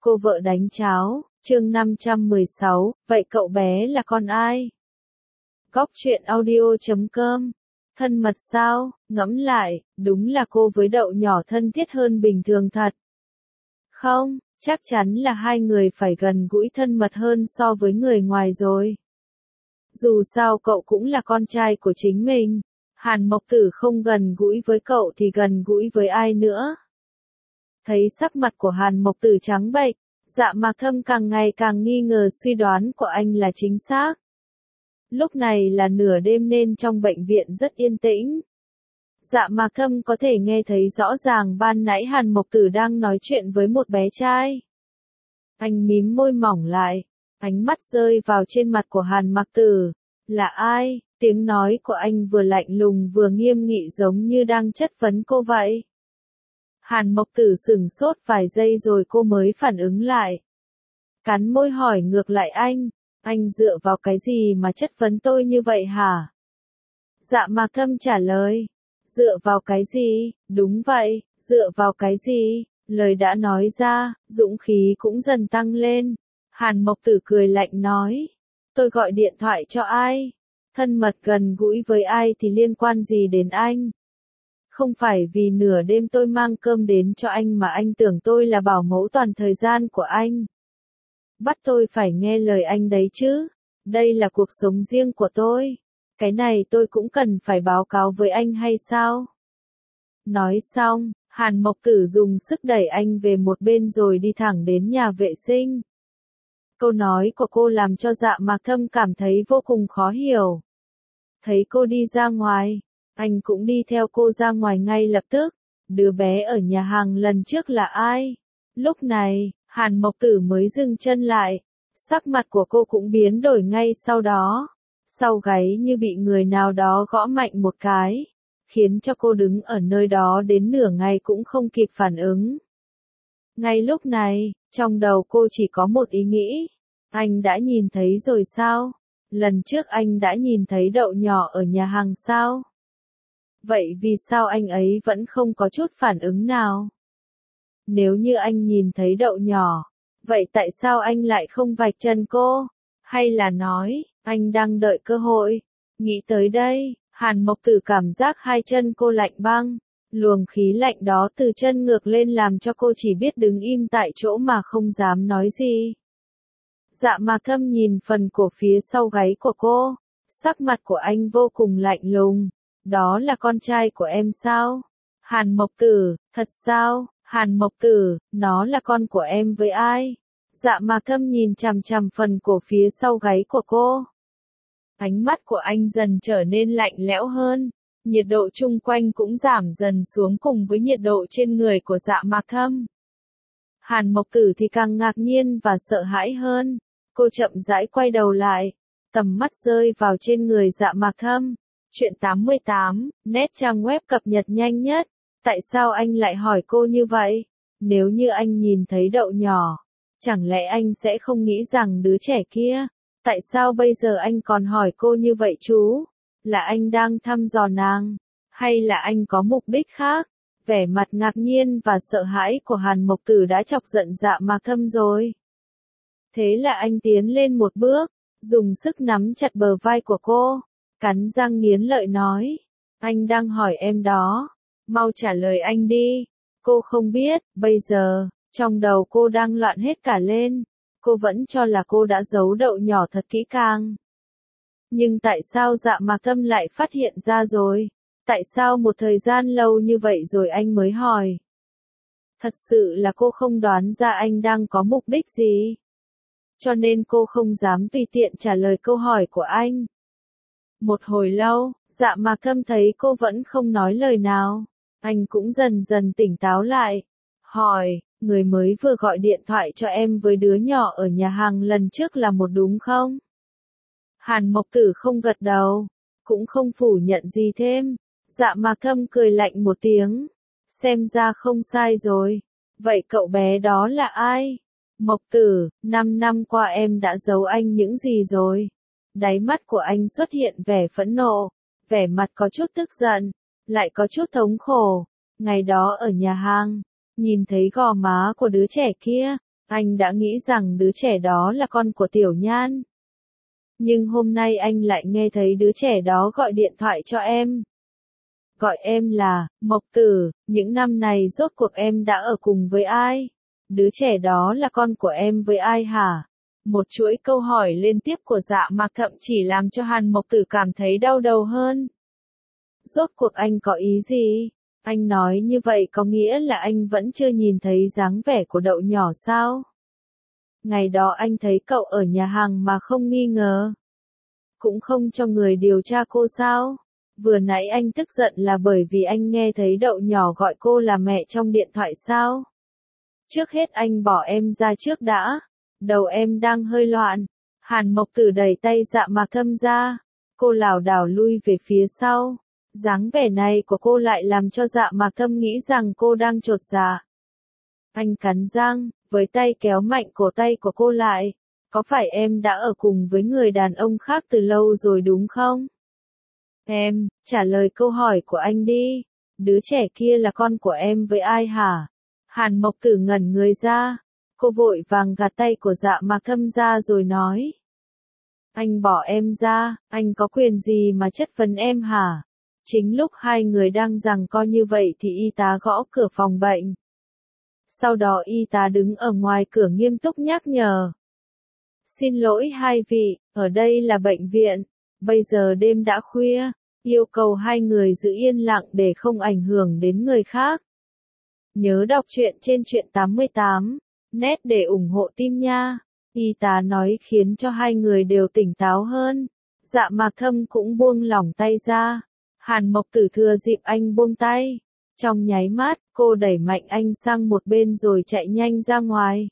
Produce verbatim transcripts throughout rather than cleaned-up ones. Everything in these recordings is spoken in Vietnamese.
Cô vợ đánh cháo, chương năm trăm mười sáu, vậy cậu bé là con ai? Góc truyện audio chấm com. Thân mật sao? Ngẫm lại, đúng là cô với Đậu nhỏ thân thiết hơn bình thường thật. Không, chắc chắn là hai người phải gần gũi thân mật hơn so với người ngoài rồi. Dù sao cậu cũng là con trai của chính mình. Hàn Mộc Tử không gần gũi với cậu thì gần gũi với ai nữa? Thấy sắc mặt của Hàn Mộc Tử trắng bệch, Dạ Mạc Thâm càng ngày càng nghi ngờ suy đoán của anh là chính xác. Lúc này là nửa đêm nên trong bệnh viện rất yên tĩnh. Dạ Mạc Thâm có thể nghe thấy rõ ràng ban nãy Hàn Mộc Tử đang nói chuyện với một bé trai. Anh mím môi mỏng lại, ánh mắt rơi vào trên mặt của Hàn Mạc Tử. Là ai? Tiếng nói của anh vừa lạnh lùng vừa nghiêm nghị giống như đang chất vấn cô vậy. Hàn Mộc Tử sửng sốt vài giây rồi cô mới phản ứng lại. Cắn môi hỏi ngược lại anh, anh dựa vào cái gì mà chất vấn tôi như vậy hả? Dạ Mạc Thâm trả lời, dựa vào cái gì? Đúng vậy, dựa vào cái gì? Lời đã nói ra, dũng khí cũng dần tăng lên. Hàn Mộc Tử cười lạnh nói, tôi gọi điện thoại cho ai? Thân mật gần gũi với ai thì liên quan gì đến anh? Không phải vì nửa đêm tôi mang cơm đến cho anh mà anh tưởng tôi là bảo mẫu toàn thời gian của anh. Bắt tôi phải nghe lời anh đấy chứ. Đây là cuộc sống riêng của tôi. Cái này tôi cũng cần phải báo cáo với anh hay sao? Nói xong, Hàn Mộc Tử dùng sức đẩy anh về một bên rồi đi thẳng đến nhà vệ sinh. Câu nói của cô làm cho Dạ Mạc Thâm cảm thấy vô cùng khó hiểu. Thấy cô đi ra ngoài, anh cũng đi theo cô ra ngoài ngay lập tức. Đứa bé ở nhà hàng lần trước là ai? Lúc này, Hàn Mộc Tử mới dừng chân lại. Sắc mặt của cô cũng biến đổi ngay sau đó. Sau gáy như bị người nào đó gõ mạnh một cái, khiến cho cô đứng ở nơi đó đến nửa ngày cũng không kịp phản ứng. Ngay lúc này, trong đầu cô chỉ có một ý nghĩ. Anh đã nhìn thấy rồi sao? Lần trước anh đã nhìn thấy Đậu nhỏ ở nhà hàng sao? Vậy vì sao anh ấy vẫn không có chút phản ứng nào? Nếu như anh nhìn thấy Đậu nhỏ, vậy tại sao anh lại không vạch chân cô? Hay là nói, anh đang đợi cơ hội? Nghĩ tới đây, Hàn Mộc Tử cảm giác hai chân cô lạnh băng. Luồng khí lạnh đó từ chân ngược lên làm cho cô chỉ biết đứng im tại chỗ mà không dám nói gì. Dạ Mạc Thâm nhìn phần cổ phía sau gáy của cô. Sắc mặt của anh vô cùng lạnh lùng. Đó là con trai của em sao? Hàn Mộc Tử, thật sao? Hàn Mộc Tử, nó là con của em với ai? Dạ Mạc Thâm nhìn chằm chằm phần cổ phía sau gáy của cô. Ánh mắt của anh dần trở nên lạnh lẽo hơn. Nhiệt độ chung quanh cũng giảm dần xuống cùng với nhiệt độ trên người của Dạ Mạc Thâm. Hàn Mộc Tử thì càng ngạc nhiên và sợ hãi hơn. Cô chậm rãi quay đầu lại. Tầm mắt rơi vào trên người Dạ Mạc Thâm. Chuyện tám mươi tám, net trang web cập nhật nhanh nhất. Tại sao anh lại hỏi cô như vậy? Nếu như anh nhìn thấy Đậu nhỏ, chẳng lẽ anh sẽ không nghĩ rằng đứa trẻ kia? Tại sao bây giờ anh còn hỏi cô như vậy chú? Là anh đang thăm dò nàng? Hay là anh có mục đích khác? Vẻ mặt ngạc nhiên và sợ hãi của Hàn Mộc Tử đã chọc giận Dạ Mạc Thâm rồi. Thế là anh tiến lên một bước, dùng sức nắm chặt bờ vai của cô, cắn răng nghiến lợi nói. Anh đang hỏi em đó. Mau trả lời anh đi. Cô không biết, bây giờ, trong đầu cô đang loạn hết cả lên. Cô vẫn cho là cô đã giấu Đậu nhỏ thật kỹ càng. Nhưng tại sao Dạ Mạc Thâm lại phát hiện ra rồi? Tại sao một thời gian lâu như vậy rồi anh mới hỏi? Thật sự là cô không đoán ra anh đang có mục đích gì. Cho nên cô không dám tùy tiện trả lời câu hỏi của anh. Một hồi lâu, Dạ Mạc Thâm thấy cô vẫn không nói lời nào. Anh cũng dần dần tỉnh táo lại. Hỏi, người mới vừa gọi điện thoại cho em với đứa nhỏ ở nhà hàng lần trước là một đúng không? Hàn Mộc Tử không gật đầu, cũng không phủ nhận gì thêm. Dạ Mạc Thâm cười lạnh một tiếng. Xem ra không sai rồi. Vậy cậu bé đó là ai? Mộc Tử, năm năm qua em đã giấu anh những gì rồi? Đáy mắt của anh xuất hiện vẻ phẫn nộ, vẻ mặt có chút tức giận, lại có chút thống khổ. Ngày đó ở nhà hàng, nhìn thấy gò má của đứa trẻ kia, Anh đã nghĩ rằng đứa trẻ đó là con của Tiểu Nhan. Nhưng hôm nay anh lại nghe thấy đứa trẻ đó gọi điện thoại cho em. Gọi em là, Mộc Tử, những năm này rốt cuộc em đã ở cùng với ai? Đứa trẻ đó là con của em với ai hả? Một chuỗi câu hỏi liên tiếp của Dạ Mạc thậm chỉ làm cho Hàn Mộc Tử cảm thấy đau đầu hơn. Rốt cuộc anh có ý gì? Anh nói như vậy có nghĩa là anh vẫn chưa nhìn thấy dáng vẻ của Đậu nhỏ sao? Ngày đó anh thấy cậu ở nhà hàng mà không nghi ngờ. Cũng không cho người điều tra cô sao? Vừa nãy anh tức giận là bởi vì anh nghe thấy Đậu nhỏ gọi cô là mẹ trong điện thoại sao? Trước hết anh bỏ em ra trước đã. Đầu em đang hơi loạn. Hàn Mộc Tử đẩy tay Dạ Mạc Thâm ra. Cô lảo đảo lui về phía sau. Dáng vẻ này của cô lại làm cho Dạ Mạc Thâm nghĩ rằng cô đang chột dạ. Anh cắn răng, với tay kéo mạnh cổ tay của cô lại. Có phải em đã ở cùng với người đàn ông khác từ lâu rồi đúng không? Em, trả lời câu hỏi của anh đi. Đứa trẻ kia là con của em với ai hả? Hàn Mộc Tử ngẩn người ra. Cô vội vàng gạt tay của Dạ Mạc Thâm ra rồi nói. Anh bỏ em ra, anh có quyền gì mà chất vấn em hả? Chính lúc hai người đang giằng co như vậy thì y tá gõ cửa phòng bệnh. Sau đó y tá đứng ở ngoài cửa nghiêm túc nhắc nhở. Xin lỗi hai vị, ở đây là bệnh viện. Bây giờ đêm đã khuya, yêu cầu hai người giữ yên lặng để không ảnh hưởng đến người khác. Nhớ đọc truyện trên truyện tám mươi tám, net để ủng hộ team nha. Y tá nói khiến cho hai người đều tỉnh táo hơn. Dạ Mạc Thâm cũng buông lỏng tay ra. Hàn Mộc Tử thừa dịp anh buông tay. Trong nháy mắt, cô đẩy mạnh anh sang một bên rồi chạy nhanh ra ngoài.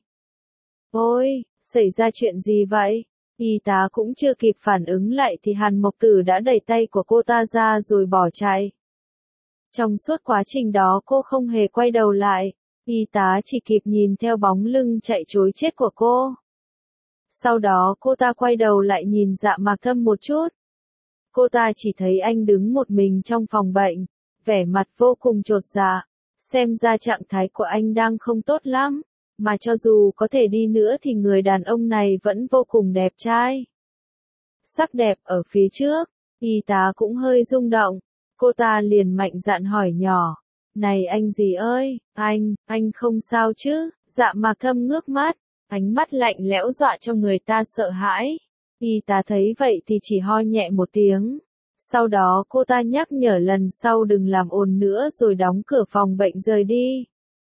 Ôi, xảy ra chuyện gì vậy? Y tá cũng chưa kịp phản ứng lại thì Hàn Mộc Tử đã đẩy tay của cô ta ra rồi bỏ chạy. Trong suốt quá trình đó cô không hề quay đầu lại. Y tá chỉ kịp nhìn theo bóng lưng chạy trối chết của cô. Sau đó cô ta quay đầu lại nhìn Dạ Mạc Thâm một chút. Cô ta chỉ thấy anh đứng một mình trong phòng bệnh, vẻ mặt vô cùng chột dạ. Xem ra trạng thái của anh đang không tốt lắm, mà cho dù có thể đi nữa thì người đàn ông này vẫn vô cùng đẹp trai. Sắc đẹp ở phía trước, y tá cũng hơi rung động. Cô ta liền mạnh dạn hỏi nhỏ. Này anh gì ơi, anh, anh không sao chứ? Dạ Mạc Thâm ngước mắt, ánh mắt lạnh lẽo dọa cho người ta sợ hãi. Y tá thấy vậy thì chỉ ho nhẹ một tiếng. Sau đó cô ta nhắc nhở lần sau đừng làm ồn nữa rồi đóng cửa phòng bệnh rời đi.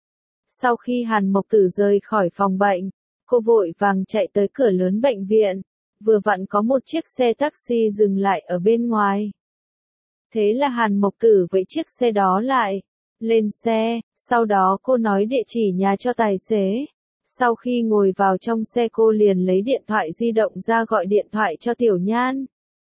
Sau khi Hàn Mộc Tử rời khỏi phòng bệnh, cô vội vàng chạy tới cửa lớn bệnh viện. Vừa vặn có một chiếc xe taxi dừng lại ở bên ngoài. Thế là Hàn Mộc Tử với chiếc xe đó lại. Lên xe, sau đó cô nói địa chỉ nhà cho tài xế. Sau khi ngồi vào trong xe cô liền lấy điện thoại di động ra gọi điện thoại cho Tiểu Nhan.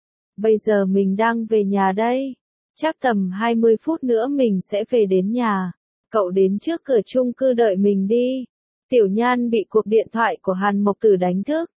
Bây giờ mình đang về nhà đây. Chắc tầm hai mươi phút nữa mình sẽ về đến nhà. Cậu đến trước cửa chung cư đợi mình đi. Tiểu Nhan bị cuộc điện thoại của Hàn Mộc Tử đánh thức.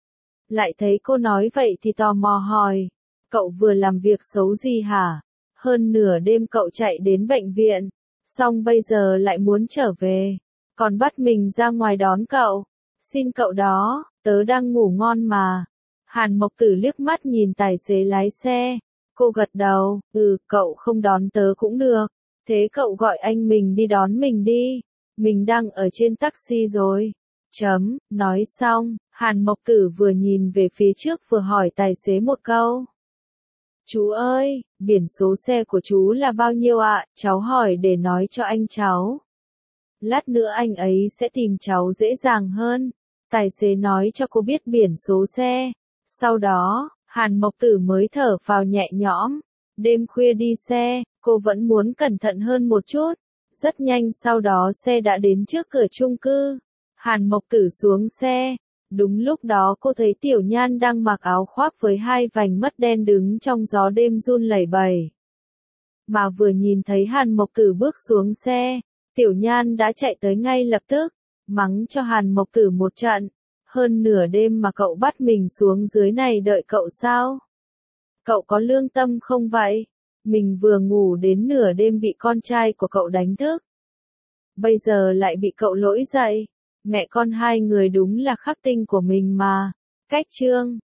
Lại thấy cô nói vậy thì tò mò hỏi. Cậu vừa làm việc xấu gì hả? Hơn nửa đêm cậu chạy đến bệnh viện. Xong bây giờ lại muốn trở về. Còn bắt mình ra ngoài đón cậu. Xin cậu đó, tớ đang ngủ ngon mà. Hàn Mộc Tử liếc mắt nhìn tài xế lái xe. Cô gật đầu, ừ, cậu không đón tớ cũng được. Thế cậu gọi anh mình đi đón mình đi. Mình đang ở trên taxi rồi. Chấm, nói xong, Hàn Mộc Tử vừa nhìn về phía trước vừa hỏi tài xế một câu. Chú ơi, biển số xe của chú là bao nhiêu ạ? Cháu hỏi để nói cho anh cháu. Lát nữa anh ấy sẽ tìm cháu dễ dàng hơn. Tài xế nói cho cô biết biển số xe. Sau đó, Hàn Mộc Tử mới thở phào nhẹ nhõm. Đêm khuya đi xe, cô vẫn muốn cẩn thận hơn một chút. Rất nhanh sau đó xe đã đến trước cửa chung cư. Hàn Mộc Tử xuống xe. Đúng lúc đó cô thấy Tiểu Nhan đang mặc áo khoác với hai vành mắt đen đứng trong gió đêm run lẩy bẩy. Mà vừa nhìn thấy Hàn Mộc Tử bước xuống xe, Tiểu Nhan đã chạy tới ngay lập tức, mắng cho Hàn Mộc Tử một trận. Hơn nửa đêm mà cậu bắt mình xuống dưới này đợi cậu sao? Cậu có lương tâm không vậy? Mình vừa ngủ đến nửa đêm bị con trai của cậu đánh thức. Bây giờ lại bị cậu lỗi dậy. Mẹ con hai người đúng là khắc tinh của mình mà. Cách chương